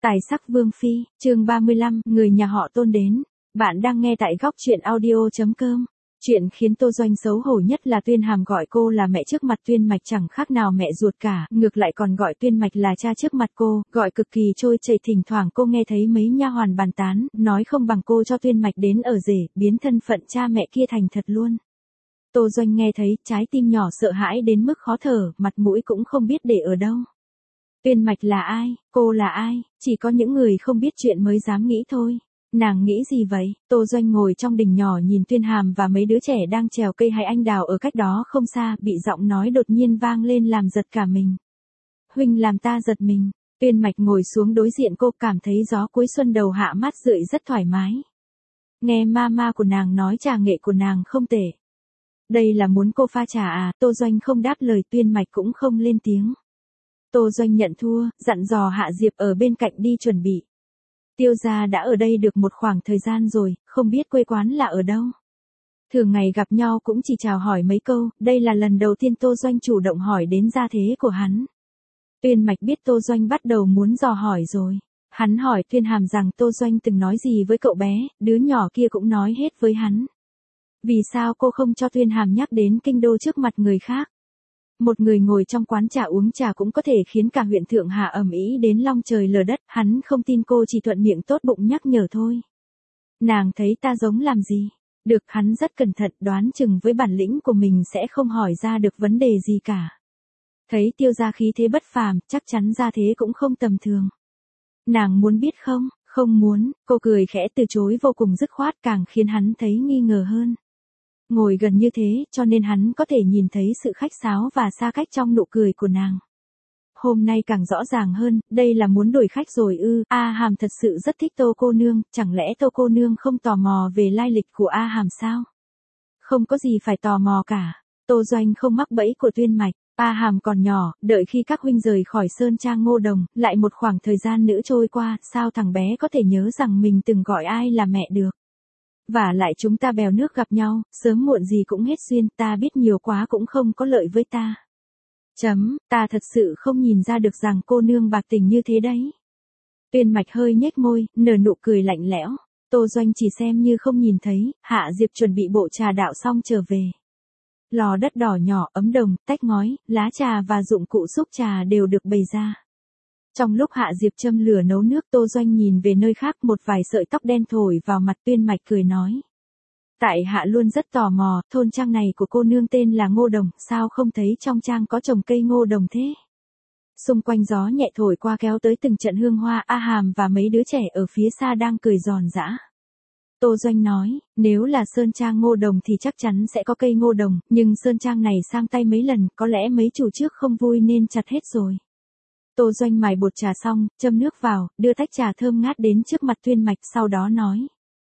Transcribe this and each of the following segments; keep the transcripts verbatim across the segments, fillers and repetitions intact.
Tài sắc vương phi, chương ba mươi lăm, người nhà họ Tôn đến. Bạn đang nghe tại góc truyện audio.com. Chuyện khiến Tô Doanh xấu hổ nhất là Tuyên Hàm gọi cô là mẹ trước mặt Tuyên Mạch chẳng khác nào mẹ ruột cả, ngược lại còn gọi Tuyên Mạch là cha trước mặt cô, gọi cực kỳ trôi chảy. Thỉnh thoảng cô nghe thấy mấy nha hoàn bàn tán, nói không bằng cô cho Tuyên Mạch đến ở rể, biến thân phận cha mẹ kia thành thật luôn. Tô Doanh nghe thấy, trái tim nhỏ sợ hãi đến mức khó thở, mặt mũi cũng không biết để ở đâu. Tuyên Mạch là ai, cô là ai, chỉ có những người không biết chuyện mới dám nghĩ thôi. Nàng nghĩ gì vậy? Tô Doanh ngồi trong đình nhỏ nhìn Tuyên Hàm và mấy đứa trẻ đang trèo cây hay anh đào ở cách đó không xa, bị giọng nói đột nhiên vang lên làm giật cả mình. Huynh làm ta giật mình. Tuyên Mạch ngồi xuống đối diện cô, cảm thấy gió cuối xuân đầu hạ mát rượi rất thoải mái. Nghe mama của nàng nói trà nghệ của nàng không tệ. Đây là muốn cô pha trà à? Tô Doanh không đáp lời, Tuyên Mạch cũng không lên tiếng. Tô Doanh nhận thua, dặn dò Hạ Diệp ở bên cạnh đi chuẩn bị. Tiêu gia đã ở đây được một khoảng thời gian rồi, không biết quê quán là ở đâu. Thường ngày gặp nhau cũng chỉ chào hỏi mấy câu, đây là lần đầu tiên Tô Doanh chủ động hỏi đến gia thế của hắn. Tuyên Mạch biết Tô Doanh bắt đầu muốn dò hỏi rồi. Hắn hỏi Tuyên Hàm rằng Tô Doanh từng nói gì với cậu bé, đứa nhỏ kia cũng nói hết với hắn. Vì sao cô không cho Tuyên Hàm nhắc đến kinh đô trước mặt người khác? Một người ngồi trong quán trà uống trà cũng có thể khiến cả huyện Thượng Hà ầm ĩ đến long trời lở đất, hắn không tin cô chỉ thuận miệng tốt bụng nhắc nhở thôi. Nàng thấy ta giống làm gì? Được, hắn rất cẩn thận, đoán chừng với bản lĩnh của mình sẽ không hỏi ra được vấn đề gì cả. Thấy Tiêu gia khí thế bất phàm, chắc chắn gia thế cũng không tầm thường. Nàng muốn biết không? Không muốn, cô cười khẽ từ chối vô cùng dứt khoát, càng khiến hắn thấy nghi ngờ hơn. Ngồi gần như thế, cho nên hắn có thể nhìn thấy sự khách sáo và xa cách trong nụ cười của nàng. Hôm nay càng rõ ràng hơn, đây là muốn đuổi khách rồi ư? A Hàm thật sự rất thích Tô cô nương, chẳng lẽ Tô cô nương không tò mò về lai lịch của A Hàm sao? Không có gì phải tò mò cả. Tô Doanh không mắc bẫy của Tuyên Mạch. A Hàm còn nhỏ, đợi khi các huynh rời khỏi Sơn Trang Ngô Đồng, lại một khoảng thời gian nữa trôi qua, sao thằng bé có thể nhớ rằng mình từng gọi ai là mẹ được? Và lại chúng ta bèo nước gặp nhau, sớm muộn gì cũng hết duyên, ta biết nhiều quá cũng không có lợi với ta. Chấm, ta thật sự không nhìn ra được rằng cô nương bạc tình như thế đấy. Tuyên Mạch hơi nhếch môi, nở nụ cười lạnh lẽo. Tô Doanh chỉ xem như không nhìn thấy. Hạ Diệp chuẩn bị bộ trà đạo xong trở về. Lò đất đỏ nhỏ, ấm đồng, tách ngói, lá trà và dụng cụ xúc trà đều được bày ra. Trong lúc Hạ Diệp châm lửa nấu nước, Tô Doanh nhìn về nơi khác, một vài sợi tóc đen thổi vào mặt. Tuyên Mạch cười nói. Tại hạ luôn rất tò mò, thôn trang này của cô nương tên là Ngô Đồng, sao không thấy trong trang có trồng cây ngô đồng thế? Xung quanh gió nhẹ thổi qua kéo tới từng trận hương hoa. A Hàm và mấy đứa trẻ ở phía xa đang cười giòn giã. Tô Doanh nói, nếu là Sơn Trang Ngô Đồng thì chắc chắn sẽ có cây ngô đồng, nhưng Sơn Trang này sang tay mấy lần, có lẽ mấy chủ trước không vui nên chặt hết rồi. Tô Doanh mài bột trà xong, châm nước vào, đưa tách trà thơm ngát đến trước mặt Tuyên Mạch, sau đó nói.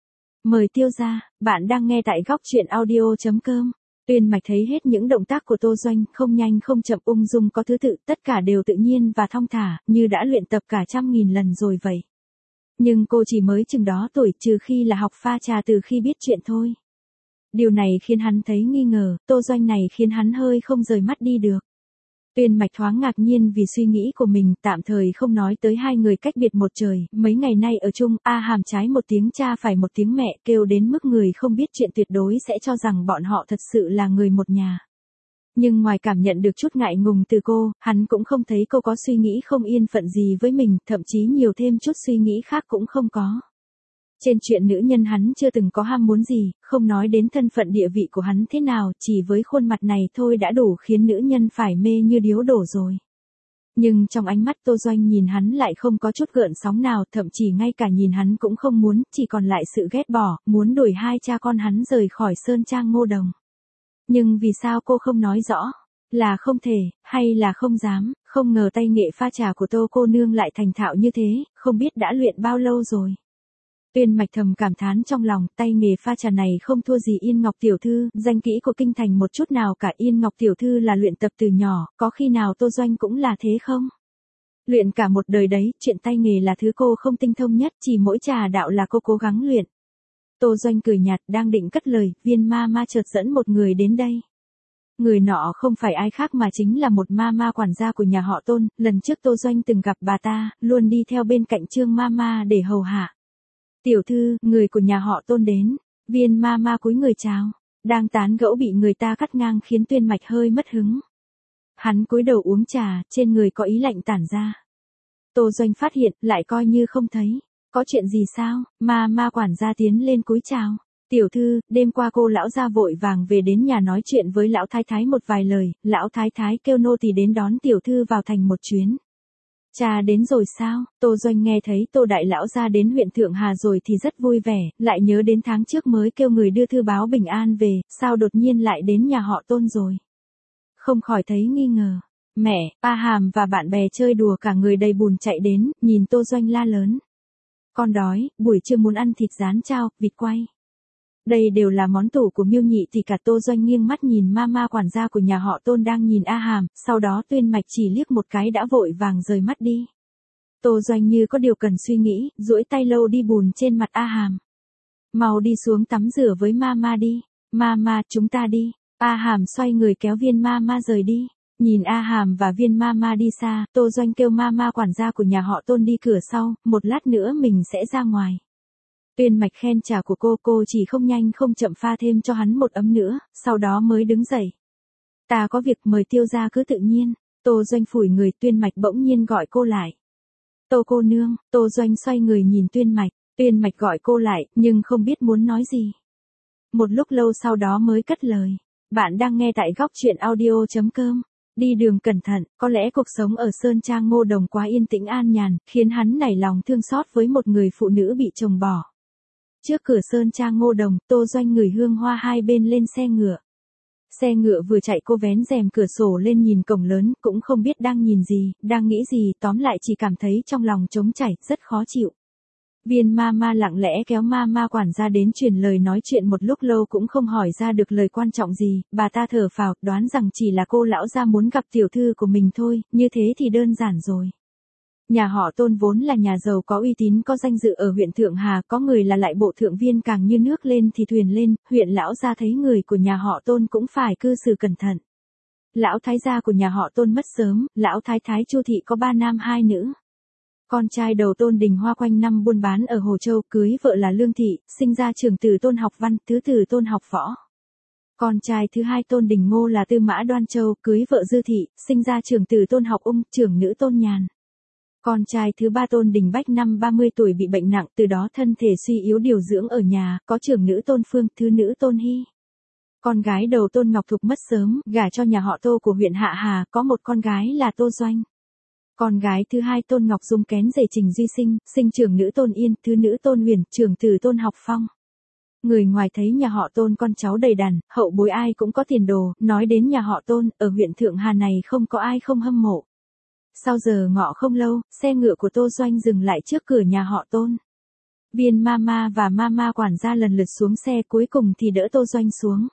Mời Tiêu gia, bạn đang nghe tại góc truyện audio.com. Tuyên Mạch thấy hết những động tác của Tô Doanh, không nhanh không chậm, ung dung có thứ tự, tất cả đều tự nhiên và thong thả, như đã luyện tập cả trăm nghìn lần rồi vậy. Nhưng cô chỉ mới chừng đó tuổi, trừ khi là học pha trà từ khi biết chuyện thôi. Điều này khiến hắn thấy nghi ngờ, Tô Doanh này khiến hắn hơi không rời mắt đi được. Tuyên Mạch thoáng ngạc nhiên vì suy nghĩ của mình, tạm thời không nói tới hai người cách biệt một trời, mấy ngày nay ở chung, A Hàm trái một tiếng cha phải một tiếng mẹ, kêu đến mức người không biết chuyện tuyệt đối sẽ cho rằng bọn họ thật sự là người một nhà. Nhưng ngoài cảm nhận được chút ngại ngùng từ cô, hắn cũng không thấy cô có suy nghĩ không yên phận gì với mình, thậm chí nhiều thêm chút suy nghĩ khác cũng không có. Trên chuyện nữ nhân hắn chưa từng có ham muốn gì, không nói đến thân phận địa vị của hắn thế nào, chỉ với khuôn mặt này thôi đã đủ khiến nữ nhân phải mê như điếu đổ rồi. Nhưng trong ánh mắt Tô Doanh nhìn hắn lại không có chút gợn sóng nào, thậm chí ngay cả nhìn hắn cũng không muốn, chỉ còn lại sự ghét bỏ, muốn đuổi hai cha con hắn rời khỏi Sơn Trang Ngô Đồng. Nhưng vì sao cô không nói rõ? Là không thể, hay là không dám? Không ngờ tay nghệ pha trà của Tô cô nương lại thành thạo như thế, không biết đã luyện bao lâu rồi. Tuyên Mạch thầm cảm thán trong lòng, tay nghề pha trà này không thua gì Yên Ngọc tiểu thư, danh kỹ của kinh thành một chút nào cả. Yên Ngọc tiểu thư là luyện tập từ nhỏ, có khi nào Tô Doanh cũng là thế không? Luyện cả một đời đấy, chuyện tay nghề là thứ cô không tinh thông nhất, chỉ mỗi trà đạo là cô cố gắng luyện. Tô Doanh cười nhạt, đang định cất lời, Viên ma ma chợt dẫn một người đến đây. Người nọ không phải ai khác mà chính là một mama quản gia của nhà họ Tôn, lần trước Tô Doanh từng gặp bà ta, luôn đi theo bên cạnh Trương mama để hầu hạ. Tiểu thư, người của nhà họ Tôn đến. Viên mama cúi người chào. Đang tán gẫu bị người ta cắt ngang khiến Tuyên Mạch hơi mất hứng. Hắn cúi đầu uống trà, trên người có ý lạnh tản ra. Tô Doanh phát hiện, lại coi như không thấy. Có chuyện gì sao? Mama quản gia tiến lên cúi chào. Tiểu thư, đêm qua cô lão gia vội vàng về đến nhà nói chuyện với lão thái thái một vài lời, lão thái thái kêu nô tỳ đến đón tiểu thư vào thành một chuyến. Cha đến rồi sao? Tô Doanh nghe thấy Tô đại lão gia đến huyện Thượng Hà rồi thì rất vui vẻ, lại nhớ đến tháng trước mới kêu người đưa thư báo bình an về, sao đột nhiên lại đến nhà họ Tôn rồi? Không khỏi thấy nghi ngờ. Mẹ, A Hàm và bạn bè chơi đùa cả người đầy bùn chạy đến, nhìn Tô Doanh la lớn. Con đói, buổi trưa muốn ăn thịt rán chao, vịt quay. Đây đều là món tủ của Miêu Nhị thì cả Tô Doanh nghiêng mắt nhìn mama quản gia của nhà họ Tôn đang nhìn A Hàm, sau đó Tuyên Mạch chỉ liếc một cái đã vội vàng rời mắt đi. Tô Doanh như có điều cần suy nghĩ, duỗi tay lâu đi bùn trên mặt A Hàm. Mau đi xuống tắm rửa với mama đi. Mama, chúng ta đi. A Hàm xoay người kéo Viên mama rời đi. Nhìn A Hàm và Viên mama đi xa, Tô Doanh kêu mama quản gia của nhà họ Tôn đi cửa sau, một lát nữa mình sẽ ra ngoài. Tuyên Mạch khen trà của cô, cô chỉ không nhanh không chậm pha thêm cho hắn một ấm nữa, sau đó mới đứng dậy. Ta có việc mời tiêu gia cứ tự nhiên. Tô Doanh phủi người, Tuyên Mạch bỗng nhiên gọi cô lại. Tô cô nương. Tô Doanh xoay người nhìn Tuyên Mạch, Tuyên Mạch gọi cô lại, nhưng không biết muốn nói gì. Một lúc lâu sau đó mới cất lời. Bạn đang nghe tại góc truyện audio chấm com. Đi đường cẩn thận, có lẽ cuộc sống ở Sơn Trang Ngô Đồng quá yên tĩnh an nhàn, khiến hắn nảy lòng thương xót với một người phụ nữ bị chồng bỏ. Trước cửa Sơn Trang Ngô Đồng, Tô Doanh ngửi hương hoa hai bên lên xe ngựa. Xe ngựa vừa chạy cô vén rèm cửa sổ lên nhìn cổng lớn, cũng không biết đang nhìn gì, đang nghĩ gì, tóm lại chỉ cảm thấy trong lòng trống chảy, rất khó chịu. Viên mama lặng lẽ kéo mama quản gia đến truyền lời nói chuyện một lúc lâu cũng không hỏi ra được lời quan trọng gì, bà ta thở phào, đoán rằng chỉ là cô lão gia muốn gặp tiểu thư của mình thôi, như thế thì đơn giản rồi. Nhà họ Tôn vốn là nhà giàu có uy tín có danh dự ở huyện Thượng Hà, có người là lại bộ thượng viên, càng như nước lên thì thuyền lên, huyện lão gia thấy người của nhà họ Tôn cũng phải cư xử cẩn thận. Lão thái gia của nhà họ Tôn mất sớm, lão thái thái Chu thị có ba nam hai nữ. Con trai đầu Tôn Đình Hoa quanh năm buôn bán ở Hồ Châu, cưới vợ là Lương Thị, sinh ra trưởng tử Tôn học văn, thứ tử Tôn học võ. Con trai thứ hai Tôn Đình Ngô là Tư Mã Đoan Châu, cưới vợ Dư Thị, sinh ra trưởng tử Tôn học ung, trưởng nữ Tôn Nhàn. Con trai thứ ba Tôn Đình Bách năm ba mươi tuổi bị bệnh nặng, từ đó thân thể suy yếu điều dưỡng ở nhà, có trưởng nữ Tôn Phương, thứ nữ Tôn Hy. Con gái đầu Tôn Ngọc Thục mất sớm, gả cho nhà họ Tô của huyện Hạ Hà, có một con gái là Tô Doanh. Con gái thứ hai Tôn Ngọc Dung kén rể Trình Duy Sinh, sinh trưởng nữ Tôn Yên, thứ nữ Tôn Huyền, trưởng tử Tôn Học Phong. Người ngoài thấy nhà họ Tôn con cháu đầy đàn, hậu bối ai cũng có tiền đồ, nói đến nhà họ Tôn, ở huyện Thượng Hà này không có ai không hâm mộ. Sau giờ ngọ không lâu, xe ngựa của Tô Doanh dừng lại trước cửa nhà họ Tôn. Viên mama và mama quản gia lần lượt xuống xe, cuối cùng thì đỡ Tô Doanh xuống.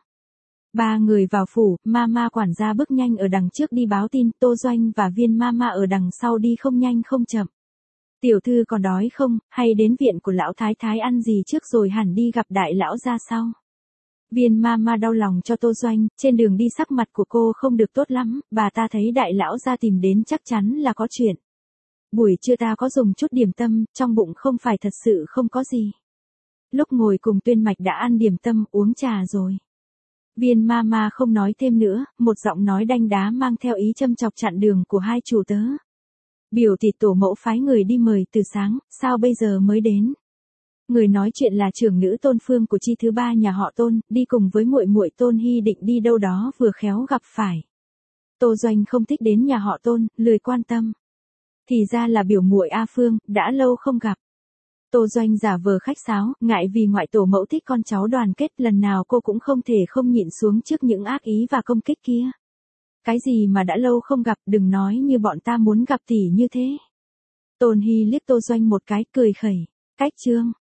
Ba người vào phủ, mama quản gia bước nhanh ở đằng trước đi báo tin, Tô Doanh và Viên mama ở đằng sau đi không nhanh không chậm. Tiểu thư còn đói không, hay đến viện của lão thái thái ăn gì trước rồi hẳn đi gặp đại lão ra sau. Viên mama đau lòng cho Tô Doanh, trên đường đi sắc mặt của cô không được tốt lắm, bà ta thấy đại lão ra tìm đến chắc chắn là có chuyện. Buổi trưa ta có dùng chút điểm tâm, trong bụng không phải thật sự không có gì. Lúc ngồi cùng Tuyên Mạch đã ăn điểm tâm, uống trà rồi. Viên mama không nói thêm nữa, một giọng nói đanh đá mang theo ý châm chọc chặn đường của hai chủ tớ. Biểu tỷ tổ mẫu phái người đi mời từ sáng, sao bây giờ mới đến? Người nói chuyện là trưởng nữ Tôn Phương của chi thứ ba nhà họ Tôn, đi cùng với muội muội Tôn Hy định đi đâu đó vừa khéo gặp phải. Tô Doanh không thích đến nhà họ Tôn, lười quan tâm. Thì ra là biểu muội A Phương, đã lâu không gặp. Tô Doanh giả vờ khách sáo, ngại vì ngoại tổ mẫu thích con cháu đoàn kết, lần nào cô cũng không thể không nhịn xuống trước những ác ý và công kích kia. Cái gì mà đã lâu không gặp, đừng nói như bọn ta muốn gặp tỷ như thế. Tôn Hy liếc Tô Doanh một cái, cười khẩy. Cách chương.